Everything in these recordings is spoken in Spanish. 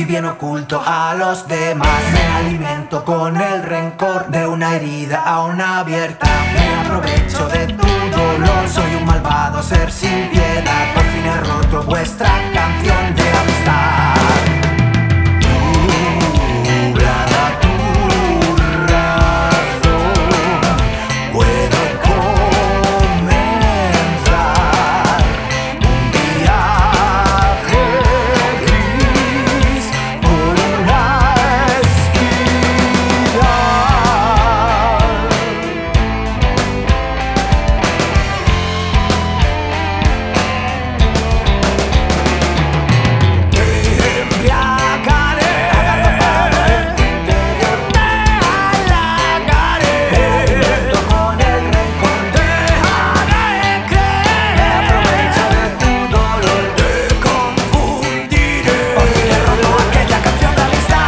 bien oculto a los demás. Me alimento con el rencor de una herida aún abierta. Me aprovecho de tu dolor, soy un malvado ser sin piedad. Por fin he roto vuestra canción de amistad. Nublada tu razón, puedo comenzar un viaje gris por una espiral. Te embriagaré, agazapada en tu interior, te halagaré. Me alimento con el rencor, dejaré creer. Me aprovecho de tu dolor, te confundiré. Por fin he roto aquella canción de amistad.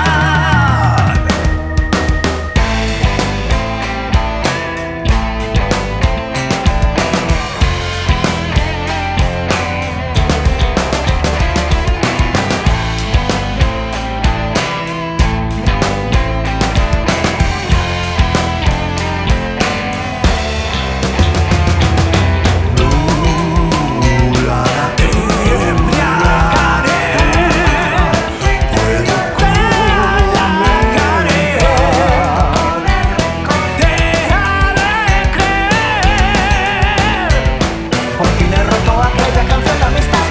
Nublada te embriagaré, puedo halagaré. Dejaré creer. Por fin he roto aquella canción de amistad.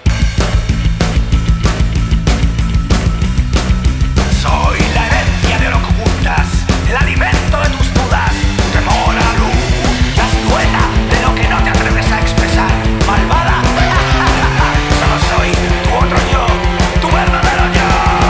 Soy la herencia de lo que ocultas, el alimento de tus dudas, tu temor a la luz, la silueta de lo que no te atreves a expresar. Malvada, solo soy tu otro yo, tu verdadero yo.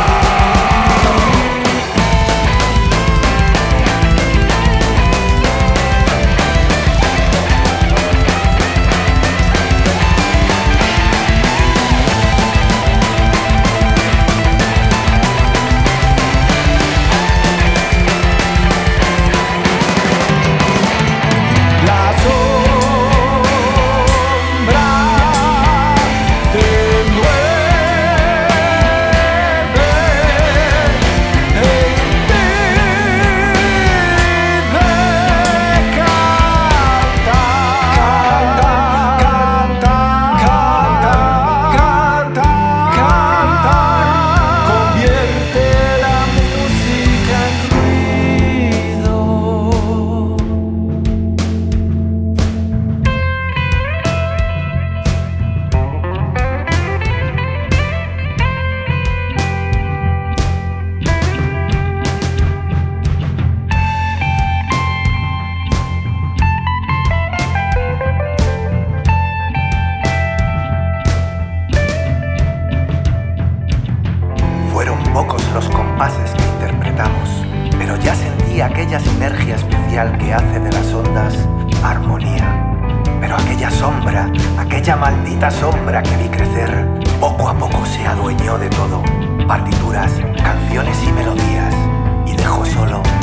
La sombra te envuelve e impide cantar. Convierte la música en ruido. Fueron pocos los compases que interpretamos, pero ya sentí aquella sinergia especial que hace de las ondas armonía. Pero aquella sombra, aquella maldita sombra que vi crecer, poco a poco se adueñó de todo. Partituras, canciones y melodías, y dejó solo